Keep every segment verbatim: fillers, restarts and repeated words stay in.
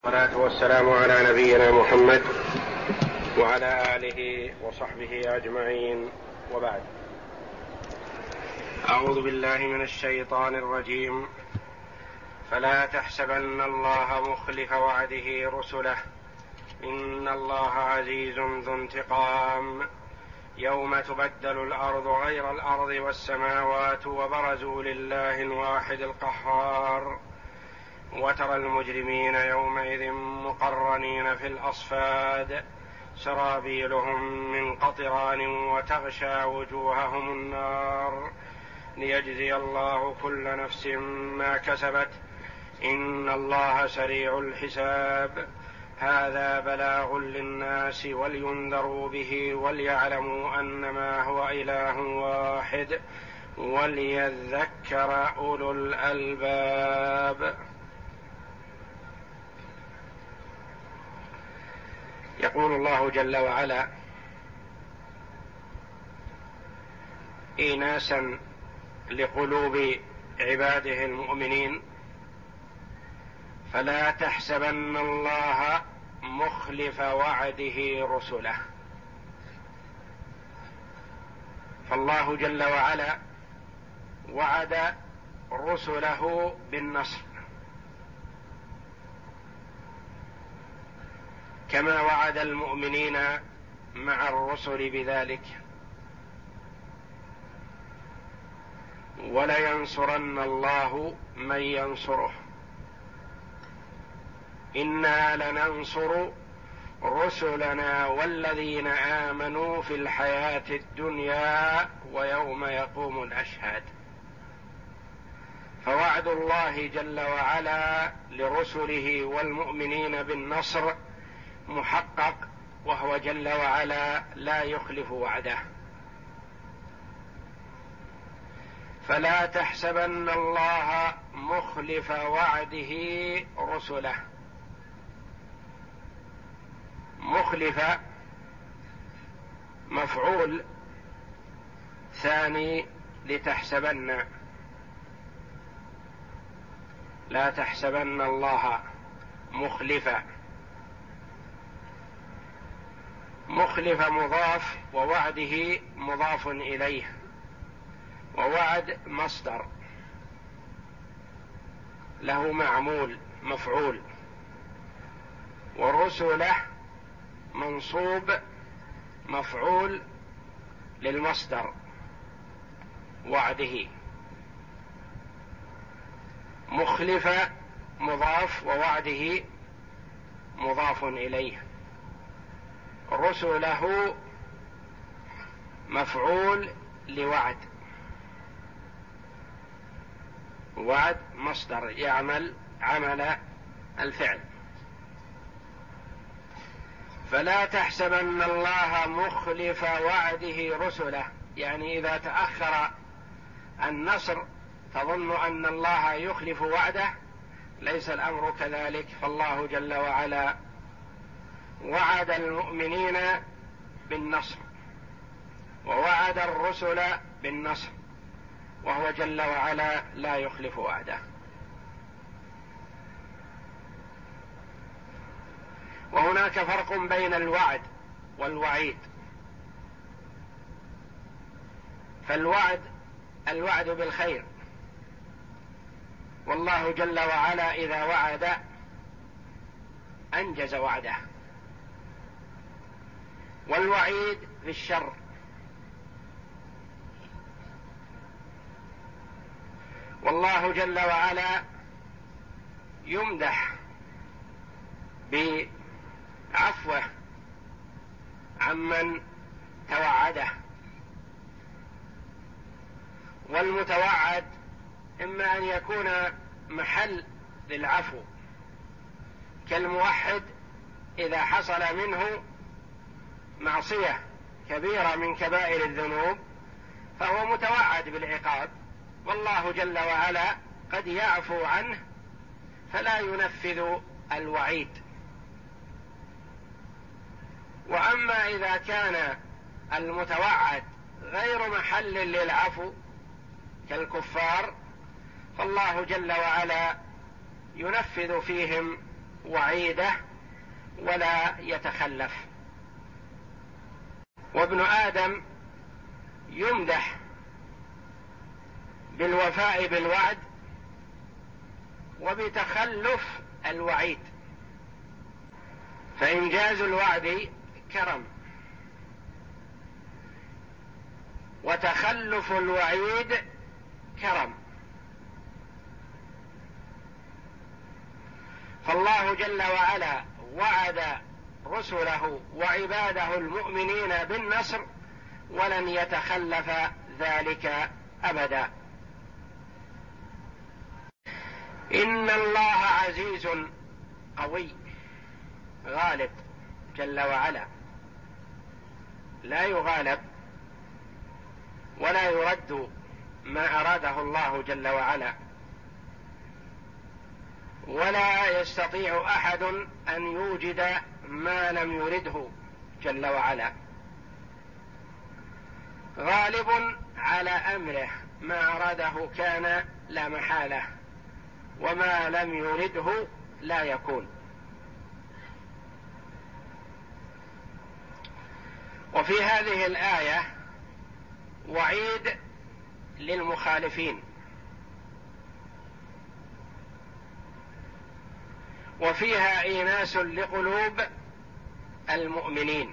والصلاة والسلام على نبينا محمد وعلى آله وصحبه أجمعين، وبعد. أعوذ بالله من الشيطان الرجيم. فلا تحسبن الله مخلف وعده رسله إن الله عزيز ذو انتقام. يوم تبدل الأرض غير الأرض والسماوات وبرزوا لله الواحد القهار وترى المجرمين يومئذ مقرنين في الأصفاد سرابيلهم من قطران وتغشى وجوههم النار ليجزي الله كل نفس ما كسبت إن الله سريع الحساب. هذا بلاغ للناس ولينذروا به وليعلموا أنما هو إله واحد وليذكر أولو الألباب. يقول الله جل وعلا إيناسا لقلوب عباده المؤمنين: فلا تحسبن الله مخلف وعده رسله. فالله جل وعلا وعد رسله بالنصر كما وعد المؤمنين مع الرسل بذلك، ولينصرن الله من ينصره. إنا لننصر رسلنا والذين آمنوا في الحياة الدنيا ويوم يقوم الأشهاد. فوعد الله جل وعلا لرسله والمؤمنين بالنصر محقق، وهو جل وعلا لا يخلف وعده. فلا تحسبن الله مخلف وعده رسله. مخلف مفعول ثاني لتحسبن. لا تحسبن الله مخلفا. مخلف مضاف ووعده مضاف إليه، ووعد مصدر له معمول مفعول، ورسله منصوب مفعول للمصدر وعده. مخلف مضاف ووعده مضاف إليه، رسله مفعول لوعد، وعد مصدر يعمل عمل الفعل. فلا تحسبن الله مخلف وعده رسله، يعني إذا تأخر النصر تظن أن الله يخلف وعده، ليس الأمر كذلك. فالله جل وعلا وعد المؤمنين بالنصر ووعد الرسل بالنصر، وهو جل وعلا لا يخلف وعده. وهناك فرق بين الوعد والوعيد. فالوعد الوعد بالخير، والله جل وعلا إذا وعد أنجز وعده. والوعيد بالشر. والله جل وعلا يمدح بعفوه عمن توعده. والمتوعد إما أن يكون محل للعفو، كالموحد إذا حصل منه معصية كبيرة من كبائر الذنوب فهو متوعد بالعقاب، والله جل وعلا قد يعفو عنه فلا ينفذ الوعيد. وأما إذا كان المتوعد غير محل للعفو كالكفار فالله جل وعلا ينفذ فيهم وعيده ولا يتخلف. وابن آدم يمدح بالوفاء بالوعد وبتخلف الوعيد، فإنجاز الوعد كرم، وتخلف الوعيد كرم. فالله جل وعلا وعد رسله وعباده المؤمنين بالنصر ولن يتخلف ذلك أبدا. إن الله عزيز قوي غالب جل وعلا، لا يغالب ولا يرد ما أراده الله جل وعلا، ولا يستطيع أحد أن يوجد ما لم يرده جل وعلا. غالب على أمره، ما أراده كان لا محالة، وما لم يرده لا يكون. وفي هذه الآية وعيد للمخالفين، وفيها إيناس لقلوب المؤمنين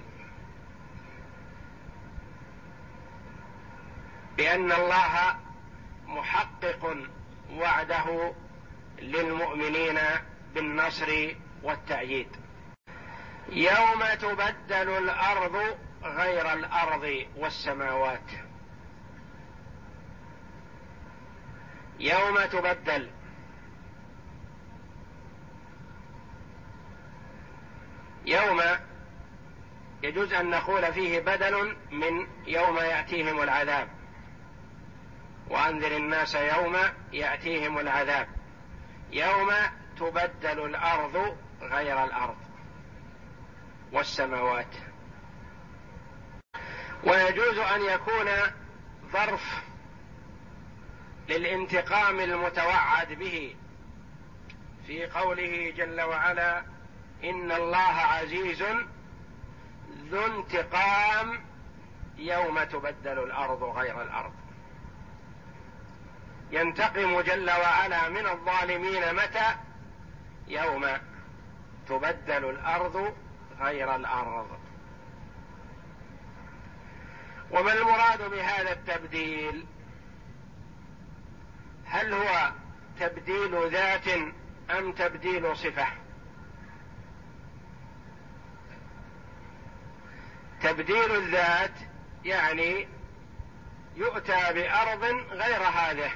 بأن الله محقق وعده للمؤمنين بالنصر والتأييد. يوم تبدل الأرض غير الأرض والسماوات. يوم تبدل، يوم يجوز أن نقول فيه بدل من يوم يأتيهم العذاب، وأنذر الناس يوم يأتيهم العذاب. يوم تبدل الأرض غير الأرض والسماوات. ويجوز أن يكون ظرف للانتقام المتوعد به في قوله جل وعلا: إن الله عزيز ذو انتقام يوم تبدل الأرض غير الأرض. ينتقم جل وعلا من الظالمين متى؟ يوم تبدل الأرض غير الأرض. وما المراد بهذا التبديل؟ هل هو تبديل ذات أم تبديل صفة؟ تبديل الذات يعني يؤتى بأرض غير هذه،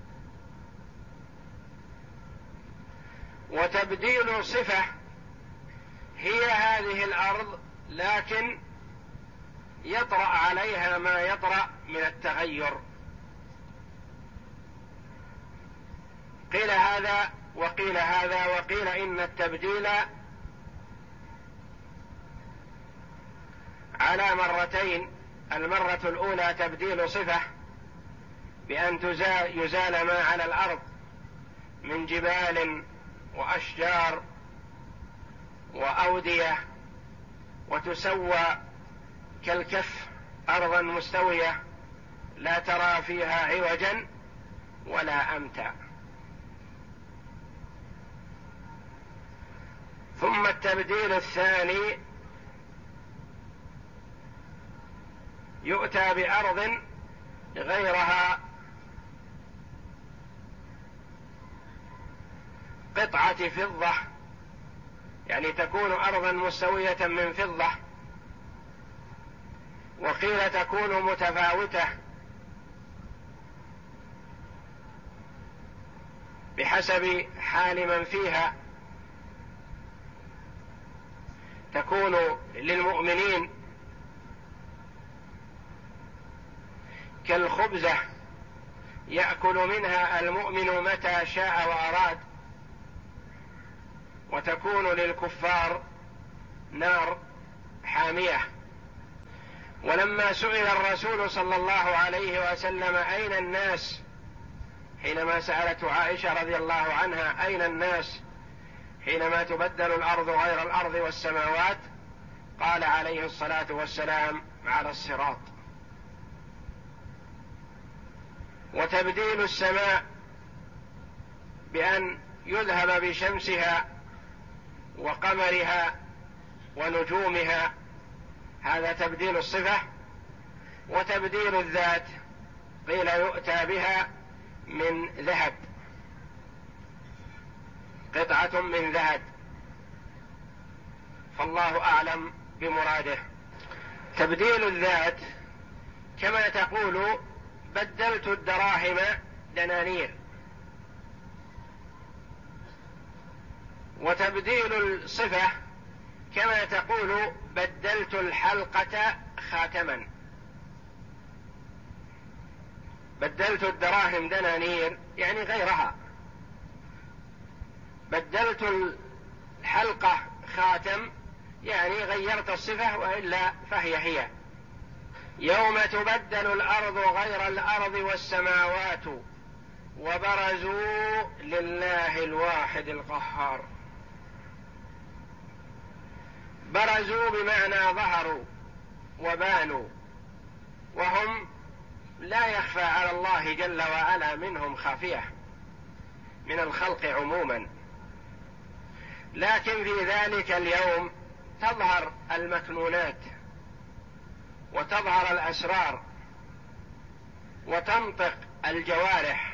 وتبديل صفة هي هذه الأرض لكن يطرأ عليها ما يطرأ من التغير. قيل هذا وقيل هذا، وقيل إن التبديل على مرتين. المرة الأولى تبديل صفة بأن يزال ما على الأرض من جبال وأشجار وأودية وتسوى كالكف أرضا مستوية لا ترى فيها عوجا ولا أمتا. ثم التبديل الثاني يؤتى بأرض غيرها قطعة فضة، يعني تكون أرضا مستوية من فضة، وقيل تكون متفاوتة بحسب حال من فيها. تكون للمؤمنين كالخبزة يأكل منها المؤمن متى شاء وأراد، وتكون للكفار نار حامية. ولما سئل الرسول صلى الله عليه وسلم أين الناس، حينما سألته عائشة رضي الله عنها أين الناس حينما تبدل الأرض غير الأرض والسماوات قال عليه الصلاة والسلام على الصراط. وتبديل السماء بأن يذهب بشمسها وقمرها ونجومها هذا تبديل الصفة. وتبديل الذات قيل يؤتى بها من ذهب، قطعة من ذهب، فالله أعلم بمراده. تبديل الذات كما تقول بدلت الدراهم دنانير، وتبديل الصفة كما تقول بدلت الحلقة خاتما. بدلت الدراهم دنانير يعني غيرها، بدلت الحلقة خاتم يعني غيرت الصفة وإلا فهي هي. يوم تبدل الأرض غير الأرض والسماوات وبرزوا لله الواحد القهار. برزوا بمعنى ظهروا وبانوا، وهم لا يخفى على الله جل وعلا منهم خافية من الخلق عموما، لكن في ذلك اليوم تظهر المكنونات وتظهر الأسرار وتنطق الجوارح،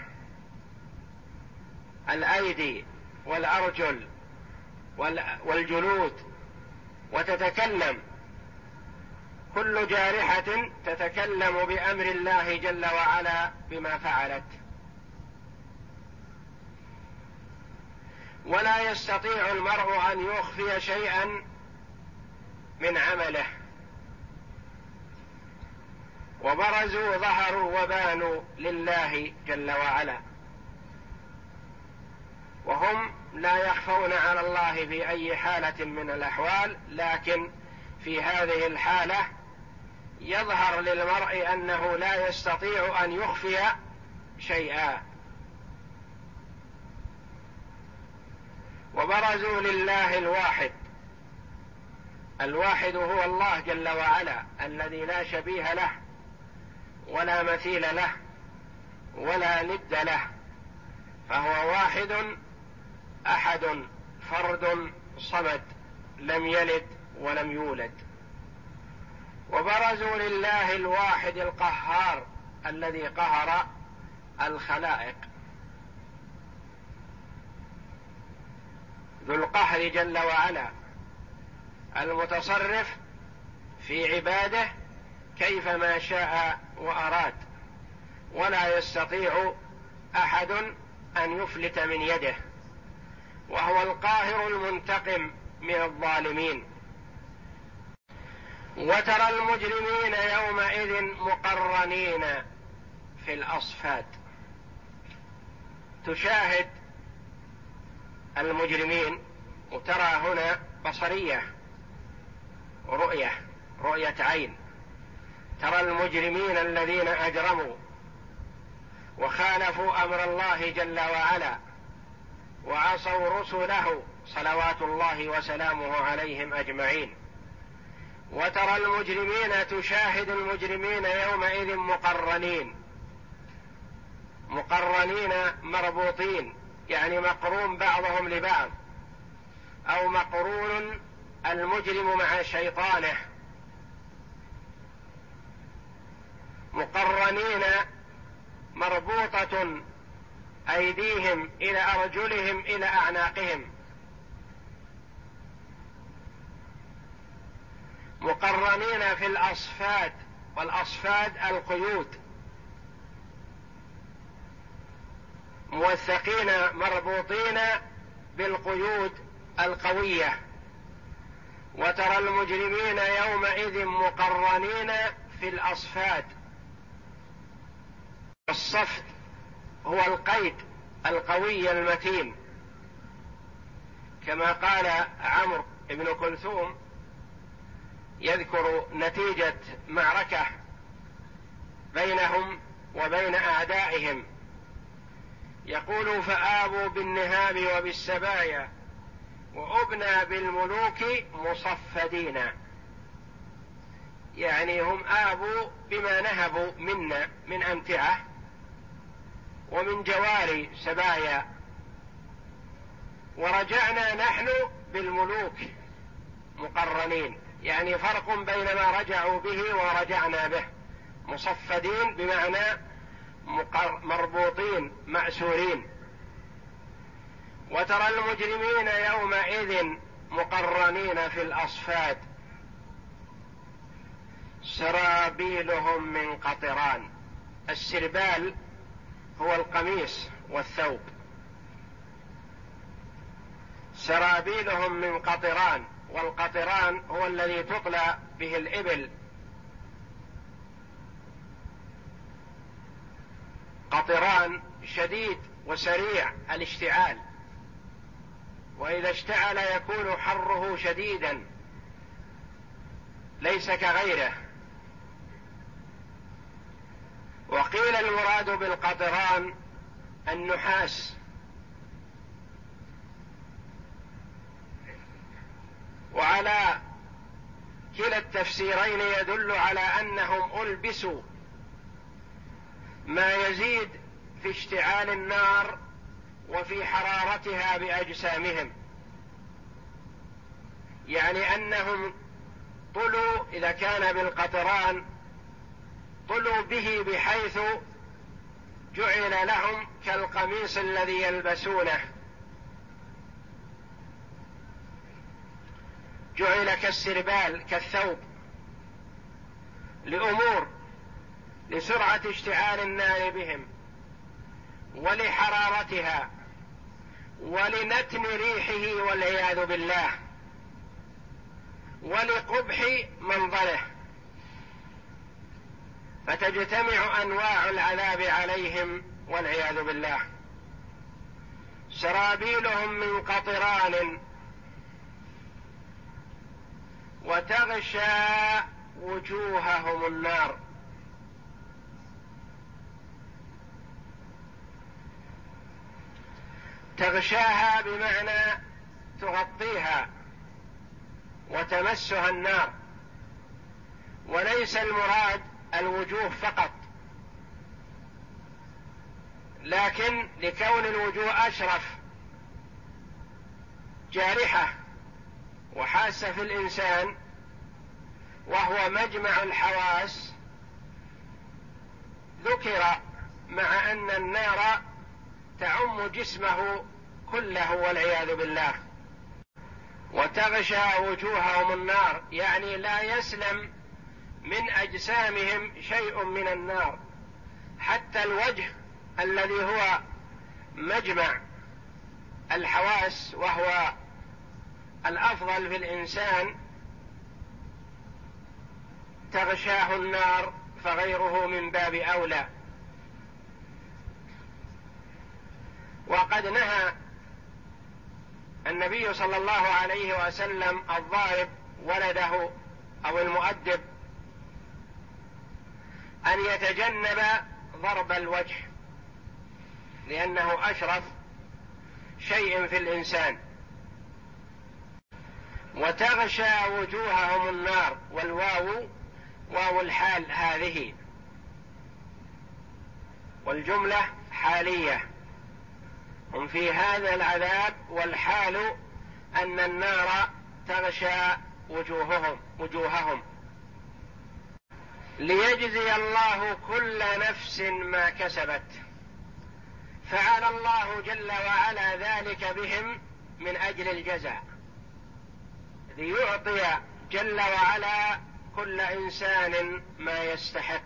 الأيدي والأرجل والجلود، وتتكلم كل جارحة تتكلم بأمر الله جل وعلا بما فعلت. ولا يستطيع المرء أن يخفي شيئا من عمله. وبرزوا ظهروا وبانوا لله جل وعلا، وهم لا يخفون على الله في أي حالة من الأحوال، لكن في هذه الحالة يظهر للمرء أنه لا يستطيع أن يخفي شيئا. وبرزوا لله الواحد، الواحد هو الله جل وعلا الذي لا شبيه له ولا مثيل له ولا ند له، فهو واحد أحد فرد صمد لم يلد ولم يولد. وبرزوا لله الواحد القهار الذي قهر الخلائق، ذو القهر جل وعلا المتصرف في عباده كيفما شاء وأراد، ولا يستطيع أحد أن يفلت من يده، وهو القاهر المنتقم من الظالمين. وترى المجرمين يومئذ مقرنين في الأصفاد، تشاهد المجرمين، وترى هنا بصرية رؤية رؤية عين، ترى المجرمين الذين أجرموا وخالفوا أمر الله جل وعلا وعصوا رسله صلوات الله وسلامه عليهم أجمعين. وترى المجرمين، تشاهد المجرمين يومئذ مقرنين، مقرنين مربوطين يعني مقرون بعضهم لبعض، أو مقرون المجرم مع شيطانه، مقرنين مربوطة أيديهم إلى أرجلهم إلى أعناقهم، مقرنين في الأصفاد، والأصفاد القيود، موثقين مربوطين بالقيود القوية. وترى المجرمين يومئذ مقرنين في الأصفاد. الصفد هو القيد القوي المتين، كما قال عمرو بن كلثوم يذكر نتيجة معركة بينهم وبين أعدائهم، يقول: فآبوا بالنهاب وبالسبايا وأبنى بالملوك مصفدين، يعني هم آبوا بما نهبوا منا من أمتعة ومن جواري سبايا، ورجعنا نحن بالملوك مقرنين، يعني فرق بين ما رجعوا به ورجعنا به. مصفدين بمعنى مربوطين مأسورين. وترى المجرمين يومئذ مقرنين في الأصفاد سرابيلهم من قطران. السربال هو القميص والثوب. سرابيلهم من قطران، والقطران هو الذي تطلى به الإبل. قطران شديد وسريع الاشتعال، وإذا اشتعل يكون حره شديدا ليس كغيره. وقيل المراد بالقطران النحاس. وعلى كلا التفسيرين يدل على أنهم ألبسوا ما يزيد في اشتعال النار وفي حرارتها بأجسامهم، يعني أنهم طلوا إذا كان بالقطران طلوا به بحيث جعل لهم كالقميص الذي يلبسونه، جعل كالسربال كالثوب، لأمور: لسرعة اشتعال النار بهم، ولحرارتها، ولنتن ريحه والعياذ بالله، ولقبح منظره، فتجتمع أنواع العذاب عليهم والعياذ بالله. سرابيلهم من قطران وتغشى وجوههم النار. تغشاها بمعنى تغطيها وتمسها النار، وليس المراد الوجوه فقط، لكن لكون الوجوه أشرف جارحة وحاسة في الإنسان وهو مجمع الحواس، ذكر مع أن النار تعم جسمه كله والعياذ بالله. وتغشى وجوههم النار، يعني لا يسلم من أجسامهم شيء من النار، حتى الوجه الذي هو مجمع الحواس وهو الأفضل في الإنسان تغشاه النار، فغيره من باب أولى. وقد نهى النبي صلى الله عليه وسلم الضارب ولده أو المؤدب أن يتجنب ضرب الوجه، لأنه أشرف شيء في الإنسان. وتغشى وجوههم النار، والواو واو الحال هذه، والجملة حالية، هم في هذا العذاب، والحال أن النار تغشى وجوههم وجوههم ليجزي الله كل نفس ما كسبت. فعل الله جل وعلا ذلك بهم من أجل الجزاء، ليعطي جل وعلا كل إنسان ما يستحق.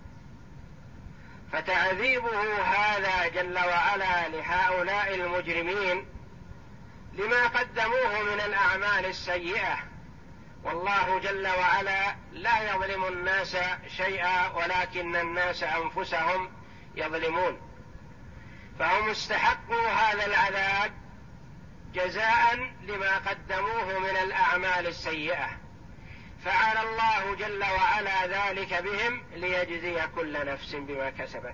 فتعذيبه هذا جل وعلا لهؤلاء المجرمين لما قدموه من الأعمال السيئة، والله جل وعلا لا يظلم الناس شيئا ولكن الناس أنفسهم يظلمون، فهم استحقوا هذا العذاب جزاء لما قدموه من الأعمال السيئة. فعل الله جل وعلا ذلك بهم ليجزي كل نفس بما كسبت.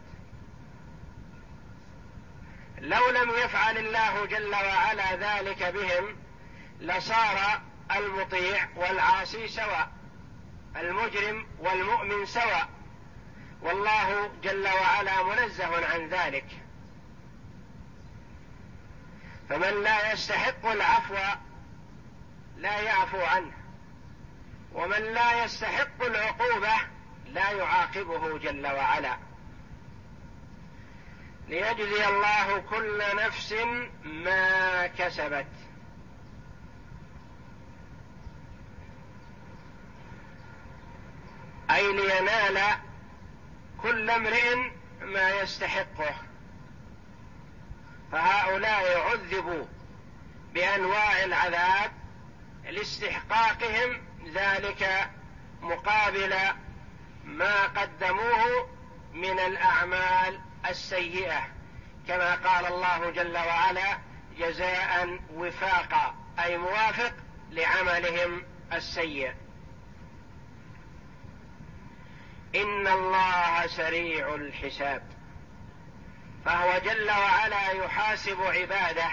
لو لم يفعل الله جل وعلا ذلك بهم لصار المطيع والعاصي سواء، المجرم والمؤمن سواء، والله جل وعلا منزه عن ذلك. فمن لا يستحق العفو لا يعفو عنه، ومن لا يستحق العقوبة لا يعاقبه جل وعلا، ليجزي الله كل نفس ما كسبت. أي لينال كل امرئ ما يستحقه. فهؤلاء عذبوا بأنواع العذاب لاستحقاقهم ذلك مقابل ما قدموه من الأعمال السيئة، كما قال الله جل وعلا: جزاء وفاقا، أي موافق لعملهم السيء. إن الله سريع الحساب، فهو جل وعلا يحاسب عباده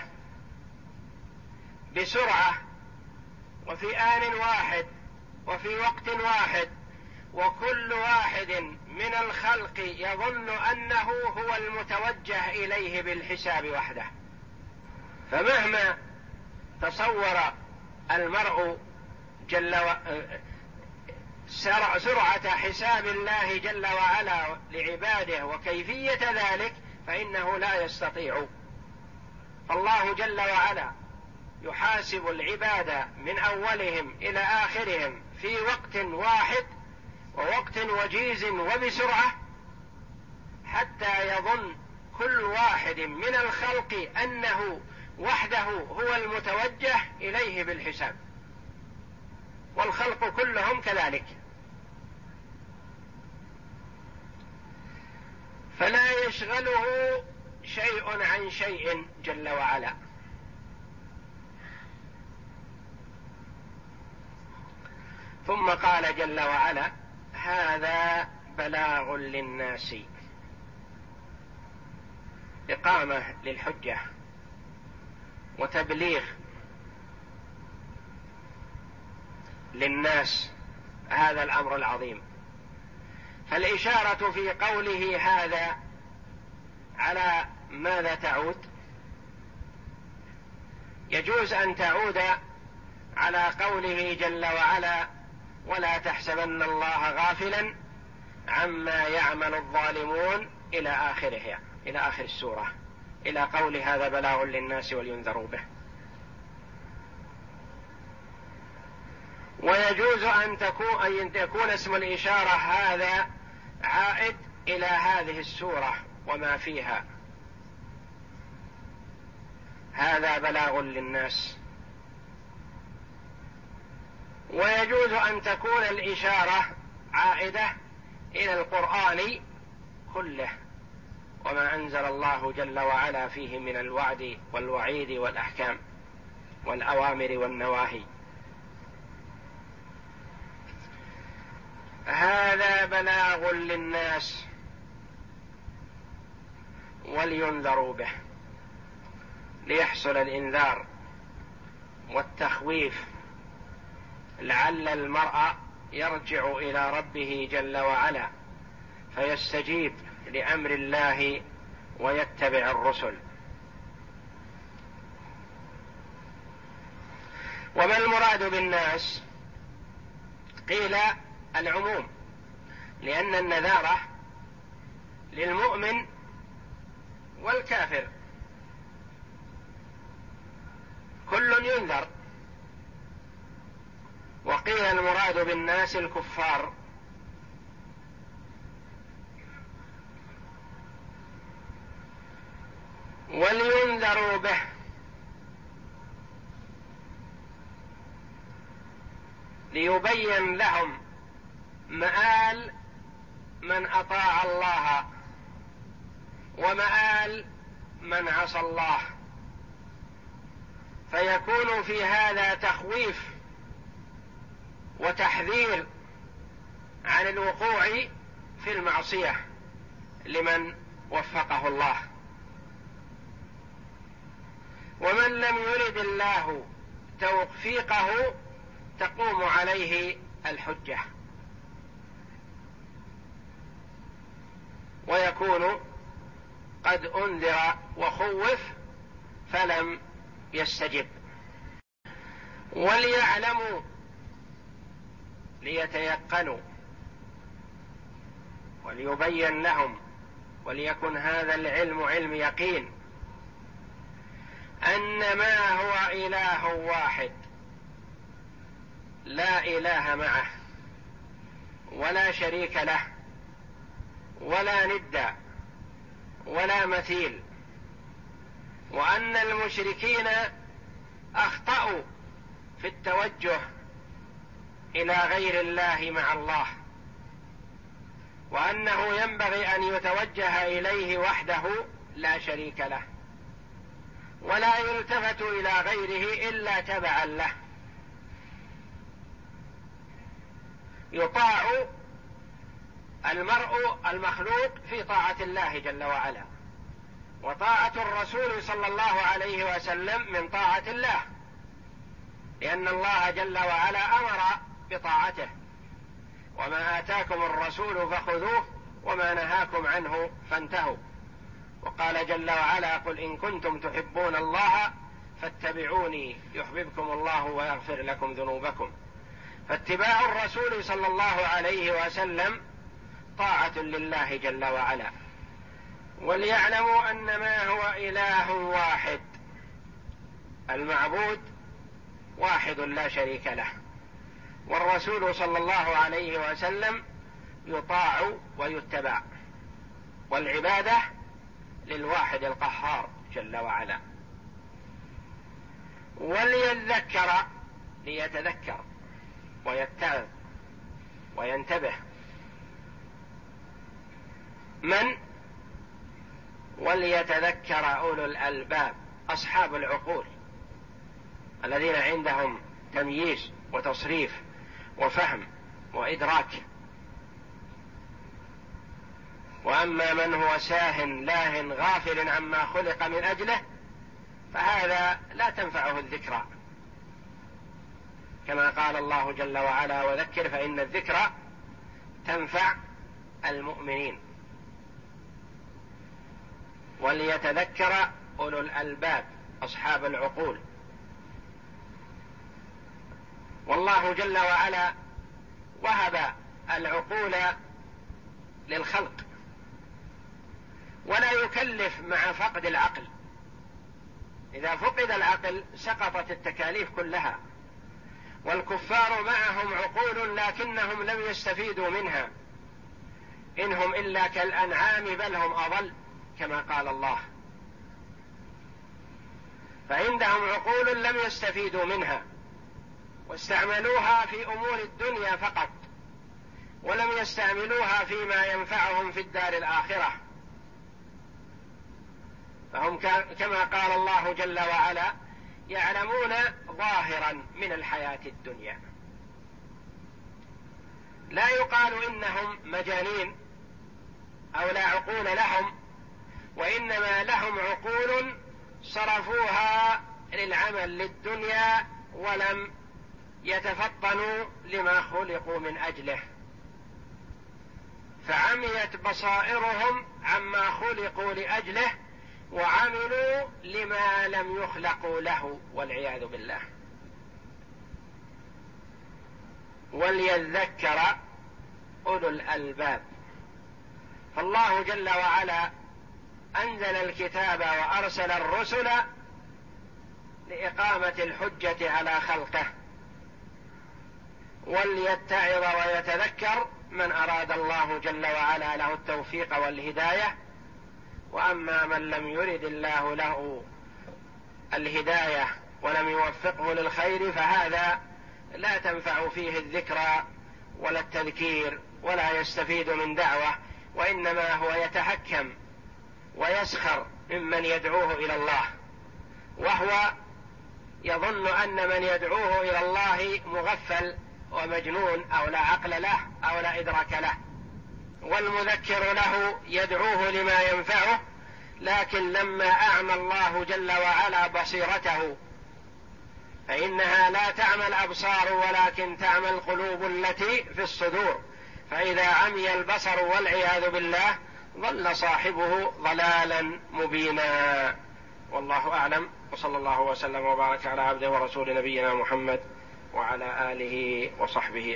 بسرعة وفي آن واحد وفي وقت واحد، وكل واحد من الخلق يظن أنه هو المتوجه إليه بالحساب وحده. فمهما تصور المرء جل و... سرعة حساب الله جل وعلا لعباده وكيفية ذلك فإنه لا يستطيع. الله جل وعلا يحاسب العباد من أولهم إلى آخرهم في وقت واحد ووقت وجيز وبسرعة، حتى يظن كل واحد من الخلق أنه وحده هو المتوجه إليه بالحساب، والخلق كلهم كذلك. فلا يشغله شيء عن شيء جل وعلا. ثم قال جل وعلا: هذا بلاغ للناس، إقامة للحجة وتبليغ للناس هذا الأمر العظيم. فالإشارة في قوله هذا على ماذا تعود؟ يجوز أن تعود على قوله جل وعلا: ولا تحسبن الله غافلا عما يعمل الظالمون إلى آخرها، إلى آخر السورة، إلى قول هذا بلاغ للناس ولينذروا به. ويجوز أن تكون, أن يكون اسم الإشارة هذا عائد إلى هذه السورة وما فيها، هذا بلاغ للناس. ويجوز أن تكون الإشارة عائدة إلى القرآن كله وما أنزل الله جل وعلا فيه من الوعد والوعيد والأحكام والأوامر والنواهي. هذا بلاغ للناس ولينذروا به، ليحصل الإنذار والتخويف لعل المرء يرجع إلى ربه جل وعلا فيستجيب لأمر الله ويتبع الرسل. وما المراد بالناس؟ قيل العموم، لأن النذارة للمؤمن والكافر كل ينذر. وقيل المراد بالناس الكفار. ولينذروا به، ليبين لهم مآل من أطاع الله ومآل من عصى الله، فيكون في هذا تخويف وتحذير عن الوقوع في المعصية لمن وفقه الله. ومن لم يرد الله توفيقه تقوم عليه الحجة، ويكون قد أنذر وخوف فلم يستجب. وليعلموا، ليتيقنوا، وليبين لهم، وليكن هذا العلم علم يقين، أنما هو إله واحد لا إله معه ولا شريك له ولا ند ولا مثيل، وأن المشركين أخطأوا في التوجه إلى غير الله مع الله، وأنه ينبغي أن يتوجه إليه وحده لا شريك له، ولا يلتفت إلى غيره إلا تبعا له. يطاع المرء المخلوق في طاعة الله جل وعلا، وطاعة الرسول صلى الله عليه وسلم من طاعة الله، لأن الله جل وعلا أمر بطاعته: وما آتاكم الرسول فخذوه وما نهاكم عنه فانتهوا. وقال جل وعلا: قل إن كنتم تحبون الله فاتبعوني يحببكم الله ويغفر لكم ذنوبكم. فاتباع الرسول صلى الله عليه وسلم طاعة لله جل وعلا. وليعلموا أنما هو إله واحد، المعبود واحد لا شريك له، والرسول صلى الله عليه وسلم يطاع ويتبع، والعبادة للواحد القهار جل وعلا. وليذكر، ليتذكر ويتعظ وينتبه من؟ وليتذكر أولو الألباب، أصحاب العقول الذين عندهم تمييز وتصريف وفهم وإدراك. وأما من هو ساهٍ لاهٍ غافل عما خلق من أجله فهذا لا تنفعه الذكرى، كما قال الله جل وعلا: وذكر فإن الذكرى تنفع المؤمنين. وليتذكر أولو الألباب، أصحاب العقول. والله جل وعلا وهب العقول للخلق، ولا يكلف مع فقد العقل. إذا فقد العقل سقطت التكاليف كلها. والكفار معهم عقول لكنهم لم يستفيدوا منها، إنهم إلا كالأنعام بل هم أضل، كما قال الله. فعندهم عقول لم يستفيدوا منها، واستعملوها في أمور الدنيا فقط، ولم يستعملوها فيما ينفعهم في الدار الآخرة. فهم كما قال الله جل وعلا: يعلمون ظاهرا من الحياة الدنيا. لا يقال إنهم مجانين أو لا عقول لهم، وإنما لهم عقول صرفوها للعمل للدنيا ولم يتفطنوا لما خلقوا من أجله، فعميت بصائرهم عما خلقوا لأجله وعملوا لما لم يخلقوا له، والعياذ بالله. وليذكر أولو الألباب. فالله جل وعلا أنزل الكتاب وأرسل الرسل لإقامة الحجة على خلقه، وليتعظ ويتذكر من أراد الله جل وعلا له التوفيق والهداية. وأما من لم يرد الله له الهداية ولم يوفقه للخير فهذا لا تنفع فيه الذكرى ولا التذكير، ولا يستفيد من دعوة، وإنما هو يتحكم ويسخر ممن يدعوه إلى الله، وهو يظن أن من يدعوه إلى الله مغفل ومجنون أو لا عقل له أو لا إدراك له، والمذكر له يدعوه لما ينفعه. لكن لما أعمى الله جل وعلا بصيرته فإنها لا تعمى الأبصار ولكن تعمى القلوب التي في الصدور، فإذا عمي البصر والعياذ بالله ضل صاحبه ضلالا مبينا. والله أعلم، وصلى الله وسلم وبارك على عبده ورسول نبينا محمد وعلى آله وصحبه